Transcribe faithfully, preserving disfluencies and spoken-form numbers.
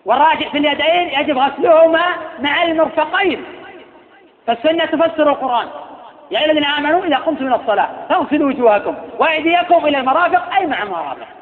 والراجع في اليدين يجب غسلهما مع المرفقين، فالسنة تفسر القرآن. يا أيها الذين آمنوا إذا قمتم إلى الصلاة فاغسلوا وجوهكم وأيديكم إلى المرافق أي مع المرافق.